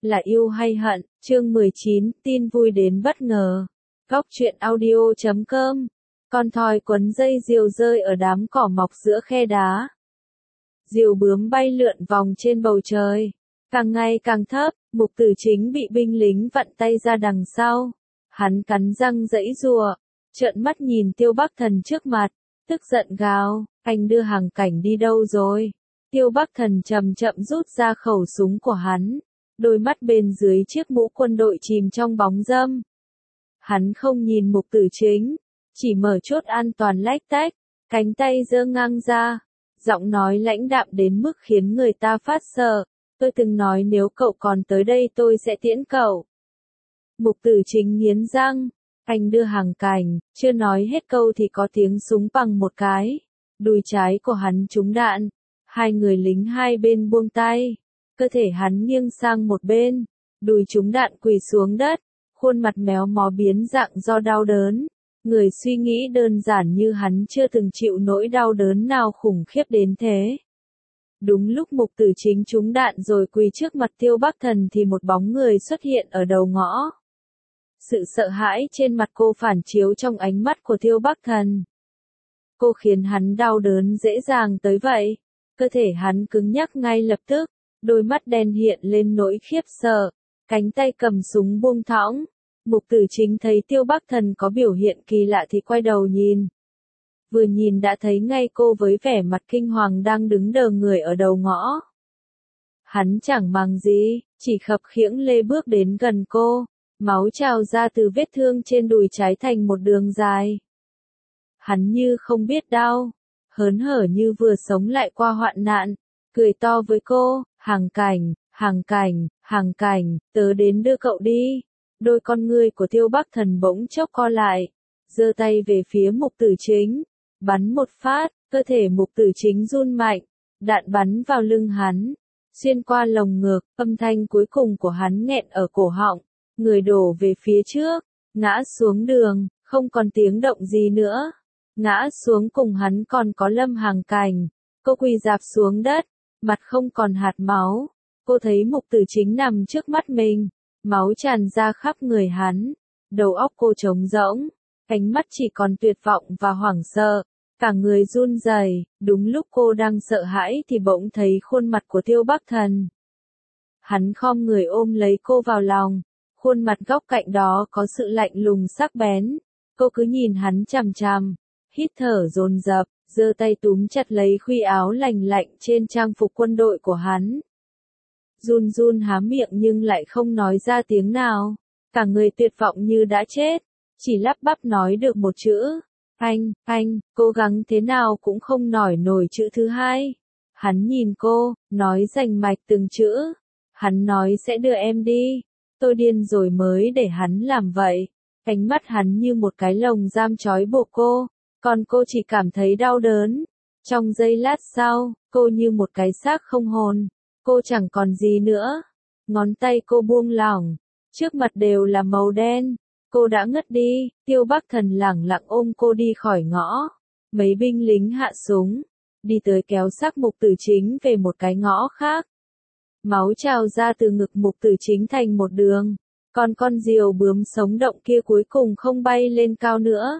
là yêu hay hận, chương 19, tin vui đến bất ngờ. Góc truyện audio.com. Con thoi quấn dây diều rơi ở đám cỏ mọc giữa khe đá. Diều bướm bay lượn vòng trên bầu trời. Càng ngày càng thấp, Mục Tử Chính bị binh lính vặn tay ra đằng sau. Hắn cắn răng giãy giụa, trợn mắt nhìn Tiêu Bắc Thần trước mặt, tức giận gào, anh đưa Hàng Cảnh đi đâu rồi? Tiêu Bắc Thần chậm chậm rút ra khẩu súng của hắn, đôi mắt bên dưới chiếc mũ quân đội chìm trong bóng râm. Hắn không nhìn Mục Tử Chính, chỉ mở chốt an toàn lách tách, cánh tay giơ ngang ra, giọng nói lãnh đạm đến mức khiến người ta phát sợ. Tôi từng nói nếu cậu còn tới đây tôi sẽ tiễn cậu. Mục Tử Chính nghiến răng, anh đưa Hàng Cảnh, chưa nói hết câu thì có tiếng súng bằng một cái. Đùi trái của hắn trúng đạn, hai người lính hai bên buông tay, cơ thể hắn nghiêng sang một bên, đùi trúng đạn quỳ xuống đất, khuôn mặt méo mó biến dạng do đau đớn. Người suy nghĩ đơn giản như hắn chưa từng chịu nỗi đau đớn nào khủng khiếp đến thế. Đúng lúc Mục Tử Chính trúng đạn rồi quỳ trước mặt Tiêu Bắc Thần thì một bóng người xuất hiện ở đầu ngõ. Sự sợ hãi trên mặt cô phản chiếu trong ánh mắt của Tiêu Bắc Thần. Cô khiến hắn đau đớn dễ dàng tới vậy. Cơ thể hắn cứng nhắc ngay lập tức, đôi mắt đen hiện lên nỗi khiếp sợ, cánh tay cầm súng buông thõng. Mục Tử Chính thấy Tiêu Bắc Thần có biểu hiện kỳ lạ thì quay đầu nhìn. Vừa nhìn đã thấy ngay cô với vẻ mặt kinh hoàng đang đứng đờ người ở đầu ngõ. Hắn chẳng màng gì, chỉ khập khiễng lê bước đến gần cô, máu trào ra từ vết thương trên đùi trái thành một đường dài. Hắn như không biết đau, hớn hở như vừa sống lại qua hoạn nạn, cười to với cô, Hàng Cảnh, Hàng Cảnh, Hàng Cảnh, tớ đến đưa cậu đi. Đôi con ngươi của Tiêu Bắc Thần bỗng chốc co lại, giơ tay về phía Mục Tử Chính, bắn một phát, cơ thể Mục Tử Chính run mạnh, đạn bắn vào lưng hắn, xuyên qua lồng ngực, âm thanh cuối cùng của hắn nghẹn ở cổ họng, người đổ về phía trước, ngã xuống đường, không còn tiếng động gì nữa. Ngã xuống cùng hắn còn có Lâm Hàng Cảnh, cô quỳ rạp xuống đất, mặt không còn hạt máu, cô thấy Mục Tử Chính nằm trước mắt mình, máu tràn ra khắp người hắn, đầu óc cô trống rỗng, ánh mắt chỉ còn tuyệt vọng và hoảng sợ, cả người run rẩy. Đúng lúc cô đang sợ hãi thì bỗng thấy khuôn mặt của Tiêu Bắc Thần. Hắn khom người ôm lấy cô vào lòng, khuôn mặt góc cạnh đó có sự lạnh lùng sắc bén, cô cứ nhìn hắn chằm chằm, hít thở dồn dập, giơ tay túm chặt lấy khuy áo lành lạnh trên trang phục quân đội của hắn. Run run há miệng nhưng lại không nói ra tiếng nào, cả người tuyệt vọng như đã chết, chỉ lắp bắp nói được một chữ, anh, cố gắng thế nào cũng không nói nổi chữ thứ hai. Hắn nhìn cô, nói rành mạch từng chữ, hắn nói sẽ đưa em đi, tôi điên rồi mới để hắn làm vậy. Ánh mắt hắn như một cái lồng giam trói buộc cô, còn cô chỉ cảm thấy đau đớn. Trong giây lát sau, cô như một cái xác không hồn, cô chẳng còn gì nữa. Ngón tay cô buông lỏng, trước mặt đều là màu đen, cô đã ngất đi. Tiêu Bắc Thần lẳng lặng ôm cô đi khỏi ngõ. Mấy binh lính hạ súng, đi tới kéo xác Mục Tử Chính về một cái ngõ khác. Máu trào ra từ ngực Mục Tử Chính thành một đường, còn con diều bướm sống động kia cuối cùng không bay lên cao nữa,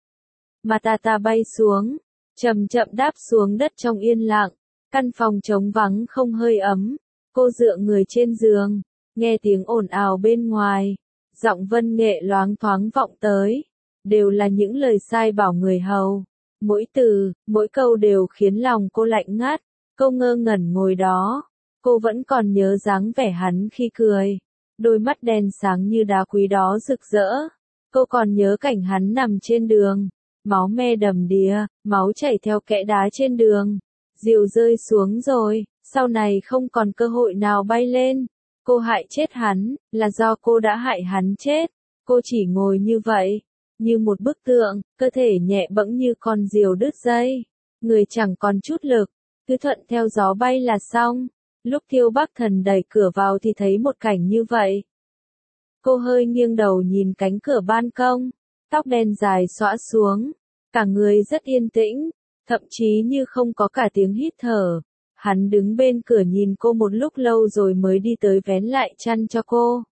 mà tà bay xuống, chậm chậm đáp xuống đất trong yên lặng. Căn phòng trống vắng không hơi ấm, cô dựa người trên giường, nghe tiếng ồn ào bên ngoài, giọng Vân Nghệ loáng thoáng vọng tới, đều là những lời sai bảo người hầu, mỗi từ, mỗi câu đều khiến lòng cô lạnh ngắt. Cô ngơ ngẩn ngồi đó, cô vẫn còn nhớ dáng vẻ hắn khi cười, đôi mắt đen sáng như đá quý đó rực rỡ. Cô còn nhớ cảnh hắn nằm trên đường, máu me đầm đìa, máu chảy theo kẽ đá trên đường. Diều rơi xuống rồi, sau này không còn cơ hội nào bay lên. Cô hại chết hắn, là do cô đã hại hắn chết. Cô chỉ ngồi như vậy, như một bức tượng, cơ thể nhẹ bẫng như con diều đứt dây. Người chẳng còn chút lực, cứ thuận theo gió bay là xong. Lúc Tiêu Bắc Thần đẩy cửa vào thì thấy một cảnh như vậy. Cô hơi nghiêng đầu nhìn cánh cửa ban công, tóc đen dài xõa xuống, cả người rất yên tĩnh, thậm chí như không có cả tiếng hít thở. Hắn đứng bên cửa nhìn cô một lúc lâu rồi mới đi tới vén lại chăn cho cô.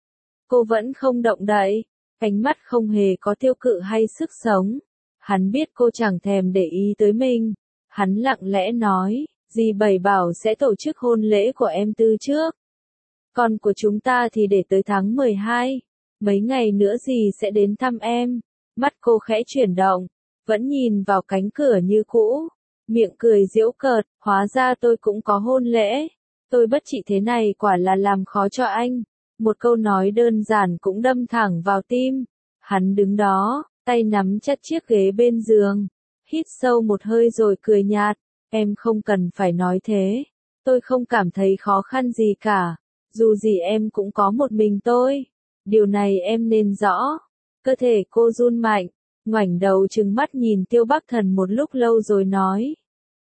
Cô vẫn không động đậy, ánh mắt không hề có tiêu cự hay sức sống. Hắn biết cô chẳng thèm để ý tới mình. Hắn lặng lẽ nói, dì Bảy bảo sẽ tổ chức hôn lễ của em Tư trước. Còn của chúng ta thì để tới tháng 12. Mấy ngày nữa dì sẽ đến thăm em. Mắt cô khẽ chuyển động, vẫn nhìn vào cánh cửa như cũ. Miệng cười giễu cợt, hóa ra tôi cũng có hôn lễ. Tôi bất trị thế này quả là làm khó cho anh. Một câu nói đơn giản cũng đâm thẳng vào tim. Hắn đứng đó, tay nắm chặt chiếc ghế bên giường. Hít sâu một hơi rồi cười nhạt. Em không cần phải nói thế. Tôi không cảm thấy khó khăn gì cả. Dù gì em cũng có một mình tôi. Điều này em nên rõ. Cơ thể cô run mạnh, ngoảnh đầu trừng mắt nhìn Tiêu Bắc Thần một lúc lâu rồi nói.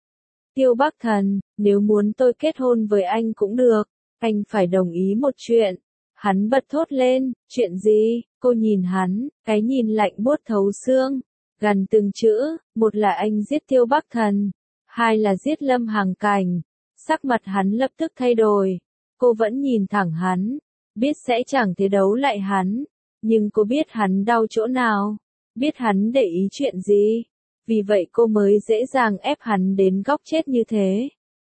Tiêu Bắc Thần, nếu muốn tôi kết hôn với anh cũng được, anh phải đồng ý một chuyện. Hắn bật thốt lên, chuyện gì? Cô nhìn hắn, cái nhìn lạnh buốt thấu xương. Gần từng chữ, một là anh giết Tiêu Bắc Thần, hai là giết Lâm Hằng Cảnh. Sắc mặt hắn lập tức thay đổi. Cô vẫn nhìn thẳng hắn, biết sẽ chẳng thể đấu lại hắn. Nhưng cô biết hắn đau chỗ nào, biết hắn để ý chuyện gì. Vì vậy cô mới dễ dàng ép hắn đến góc chết như thế.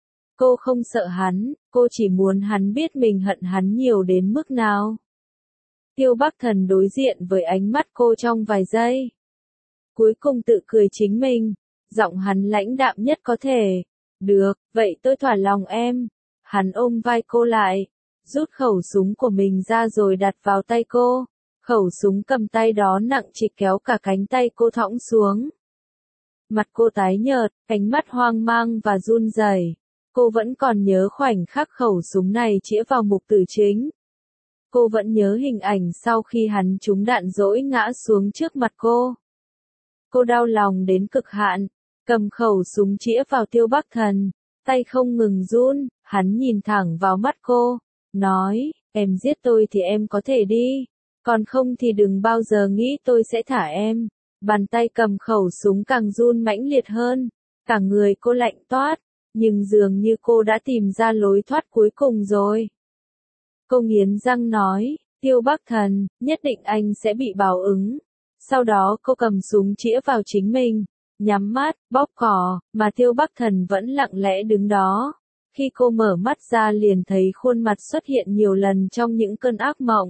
Cô không sợ hắn, cô chỉ muốn hắn biết mình hận hắn nhiều đến mức nào. Tiêu Bắc Thần đối diện với ánh mắt cô trong vài giây. Cuối cùng tự cười chính mình, giọng hắn lãnh đạm nhất có thể. Được, vậy tôi thỏa lòng em. Hắn ôm vai cô lại, rút khẩu súng của mình ra rồi đặt vào tay cô. Khẩu súng cầm tay đó nặng trịch kéo cả cánh tay cô thõng xuống. Mặt cô tái nhợt, ánh mắt hoang mang và run rẩy. Cô vẫn còn nhớ khoảnh khắc khẩu súng này chĩa vào mục tử chính. Cô vẫn nhớ hình ảnh sau khi hắn trúng đạn dỗi ngã xuống trước mặt cô. Cô đau lòng đến cực hạn, cầm khẩu súng chĩa vào Tiêu Bắc Thần, tay không ngừng run. Hắn nhìn thẳng vào mắt cô, nói, em giết tôi thì em có thể đi, còn không thì đừng bao giờ nghĩ tôi sẽ thả em. Bàn tay cầm khẩu súng càng run mãnh liệt hơn, cả người cô lạnh toát, nhưng dường như cô đã tìm ra lối thoát cuối cùng rồi. Cô nghiến răng nói, Tiêu Bắc Thần, nhất định anh sẽ bị báo ứng. Sau đó cô cầm súng chĩa vào chính mình, nhắm mắt, bóp cò, mà Tiêu Bắc Thần vẫn lặng lẽ đứng đó. Khi cô mở mắt ra liền thấy khuôn mặt xuất hiện nhiều lần trong những cơn ác mộng.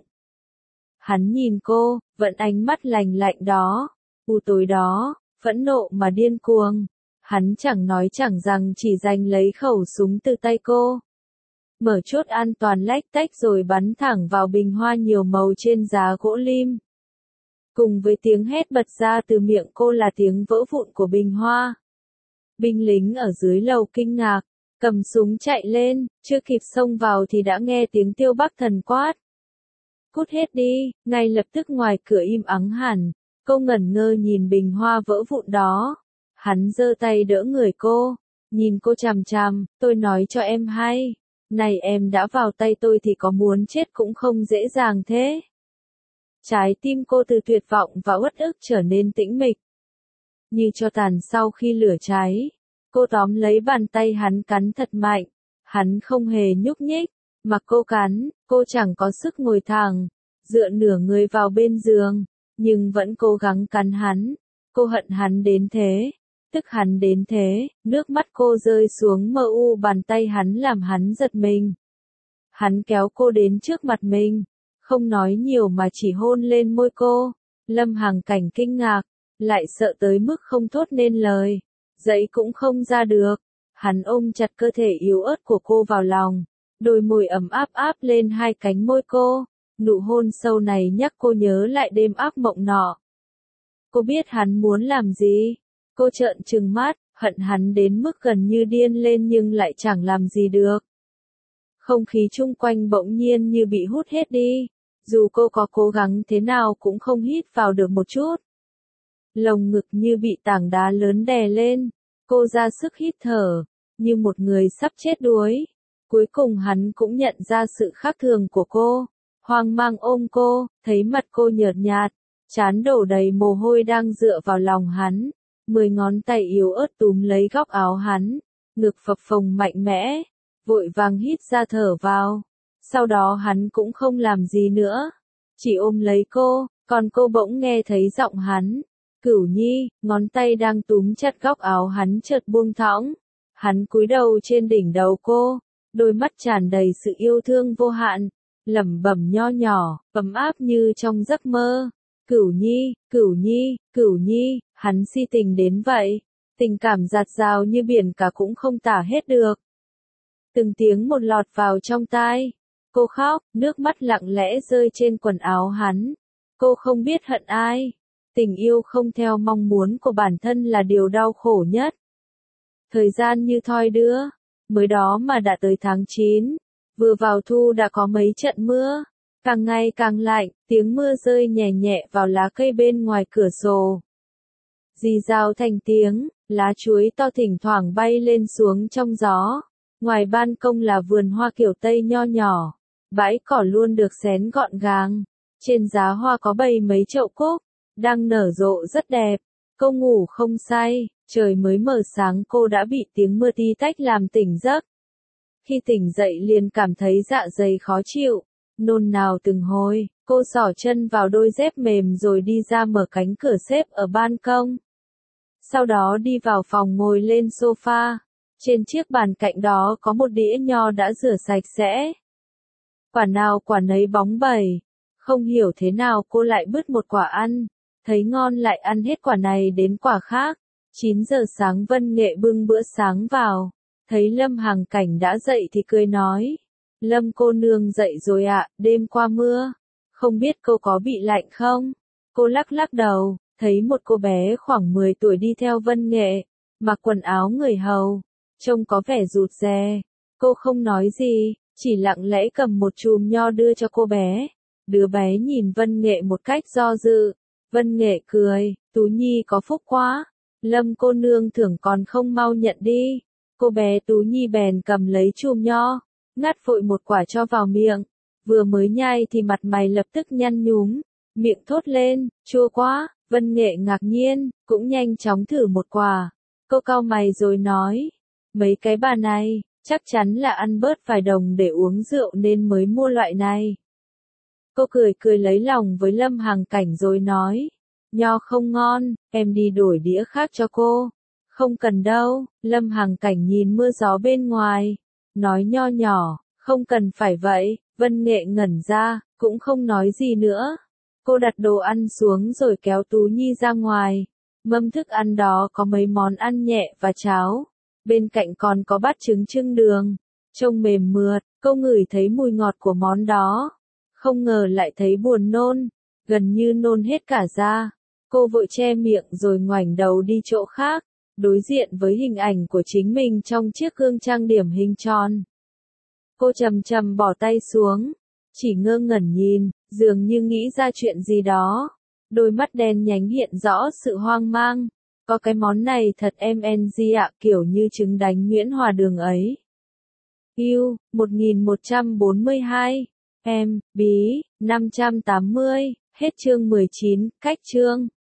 Hắn nhìn cô, vẫn ánh mắt lạnh lạnh đó, u tối đó, phẫn nộ mà điên cuồng. Hắn chẳng nói chẳng rằng chỉ giành lấy khẩu súng từ tay cô. Mở chốt an toàn lách tách rồi bắn thẳng vào bình hoa nhiều màu trên giá gỗ lim. Cùng với tiếng hét bật ra từ miệng cô là tiếng vỡ vụn của bình hoa. Binh lính ở dưới lầu kinh ngạc, cầm súng chạy lên, chưa kịp xông vào thì đã nghe tiếng Tiêu Bắc Thần quát. Cút hết đi, ngay lập tức ngoài cửa im ắng hẳn, cô ngẩn ngơ nhìn bình hoa vỡ vụn đó. Hắn giơ tay đỡ người cô, nhìn cô chằm chằm, tôi nói cho em hay, này em đã vào tay tôi thì có muốn chết cũng không dễ dàng thế. Trái tim cô từ tuyệt vọng và uất ức trở nên tĩnh mịch. Như tro tàn sau khi lửa cháy, cô tóm lấy bàn tay hắn cắn thật mạnh, hắn không hề nhúc nhích, mà cô cắn, cô chẳng có sức ngồi thẳng, dựa nửa người vào bên giường, nhưng vẫn cố gắng cắn hắn. Cô hận hắn đến thế, tức hắn đến thế, nước mắt cô rơi xuống mờ u bàn tay hắn làm hắn giật mình. Hắn kéo cô đến trước mặt mình, không nói nhiều mà chỉ hôn lên môi cô. Lâm Hằng Cảnh kinh ngạc, lại sợ tới mức không thốt nên lời, dậy cũng không ra được. Hắn ôm chặt cơ thể yếu ớt của cô vào lòng, đôi môi ấm áp áp lên hai cánh môi cô. Nụ hôn sâu này nhắc cô nhớ lại đêm ác mộng nọ. Cô biết hắn muốn làm gì. Cô trợn trừng mắt, hận hắn đến mức gần như điên lên nhưng lại chẳng làm gì được. Không khí chung quanh bỗng nhiên như bị hút hết đi. Dù cô có cố gắng thế nào cũng không hít vào được một chút. Lồng ngực như bị tảng đá lớn đè lên. Cô ra sức hít thở, như một người sắp chết đuối. Cuối cùng hắn cũng nhận ra sự khác thường của cô. Hoang mang ôm cô, thấy mặt cô nhợt nhạt, trán đổ đầy mồ hôi đang dựa vào lòng hắn. 10 ngón tay yếu ớt túm lấy góc áo hắn. ngực phập phồng mạnh mẽ, vội vàng hít ra thở vào. Sau đó hắn cũng không làm gì nữa, chỉ ôm lấy cô, còn cô bỗng nghe thấy giọng hắn. Cửu Nhi, ngón tay đang túm chặt góc áo hắn chợt buông thõng. Hắn cúi đầu trên đỉnh đầu cô, đôi mắt tràn đầy sự yêu thương vô hạn, lẩm bẩm nho nhỏ, ấm áp như trong giấc mơ. Cửu Nhi, Cửu Nhi, Cửu Nhi, hắn si tình đến vậy, tình cảm dạt dào như biển cả cũng không tả hết được. Từng tiếng một lọt vào trong tai, cô khóc, nước mắt lặng lẽ rơi trên quần áo hắn. Cô không biết hận ai, tình yêu không theo mong muốn của bản thân là điều đau khổ nhất. Thời gian như thoi đưa, mới đó mà đã tới tháng 9, vừa vào thu đã có mấy trận mưa, càng ngày càng lạnh, tiếng mưa rơi nhẹ nhẹ vào lá cây bên ngoài cửa sổ. Rì rào thành tiếng, lá chuối to thỉnh thoảng bay lên xuống trong gió. Ngoài ban công là vườn hoa kiểu Tây nho nhỏ, bãi cỏ luôn được xén gọn gàng. Trên giá hoa có bày mấy chậu cúc, đang nở rộ rất đẹp. Cô ngủ không say, trời mới mờ sáng cô đã bị tiếng mưa tí tách làm tỉnh giấc. Khi tỉnh dậy liền cảm thấy dạ dày khó chịu, nôn nao từng hồi, cô xỏ chân vào đôi dép mềm rồi đi ra mở cánh cửa xếp ở ban công. Sau đó đi vào phòng ngồi lên sofa, trên chiếc bàn cạnh đó có một đĩa nho đã rửa sạch sẽ. Quả nào quả nấy bóng bẩy, không hiểu thế nào cô lại bứt một quả ăn, thấy ngon lại ăn hết quả này đến quả khác. 9 giờ sáng Vân Nghệ bưng bữa sáng vào, thấy Lâm Hằng Cảnh đã dậy thì cười nói. Lâm cô nương dậy rồi ạ, đêm qua mưa, không biết cô có bị lạnh không? Cô lắc lắc đầu, thấy một cô bé khoảng 10 tuổi đi theo Vân Nghệ, mặc quần áo người hầu, trông có vẻ rụt rè. Cô không nói gì, chỉ lặng lẽ cầm một chùm nho đưa cho cô bé. Đứa bé nhìn Vân Nghệ một cách do dự. Vân Nghệ cười, Tú Nhi có phúc quá. Lâm cô nương thưởng còn không mau nhận đi. Cô bé Tú Nhi bèn cầm lấy chùm nho, ngắt vội một quả cho vào miệng. Vừa mới nhai thì mặt mày lập tức nhăn nhúm, miệng thốt lên, chua quá. Vân Nghệ ngạc nhiên, cũng nhanh chóng thử một quả. Cô cau mày rồi nói, mấy cái bà này, chắc chắn là ăn bớt vài đồng để uống rượu nên mới mua loại này. Cô cười cười lấy lòng với Lâm Hằng Cảnh rồi nói, nho không ngon, em đi đổi đĩa khác cho cô. Không cần đâu, Lâm Hằng Cảnh nhìn mưa gió bên ngoài, nói nho nhỏ, không cần phải vậy. Vân Nghệ ngẩn ra, cũng không nói gì nữa. Cô đặt đồ ăn xuống rồi kéo Tú Nhi ra ngoài. Mâm thức ăn đó có mấy món ăn nhẹ và cháo. Bên cạnh còn có bát trứng chưng đường. Trông mềm mượt, cô ngửi thấy mùi ngọt của món đó. Không ngờ lại thấy buồn nôn, gần như nôn hết cả ra. Cô vội che miệng rồi ngoảnh đầu đi chỗ khác, đối diện với hình ảnh của chính mình trong chiếc gương trang điểm hình tròn. Cô chậm chậm bỏ tay xuống, chỉ ngơ ngẩn nhìn, dường như nghĩ ra chuyện gì đó. Đôi mắt đen nhánh hiện rõ sự hoang mang. Có cái món này thật em NG ạ, kiểu như trứng đánh nhuyễn hòa đường ấy. Yêu, 1142. Em, bí, 580. Hết chương 19, cách chương.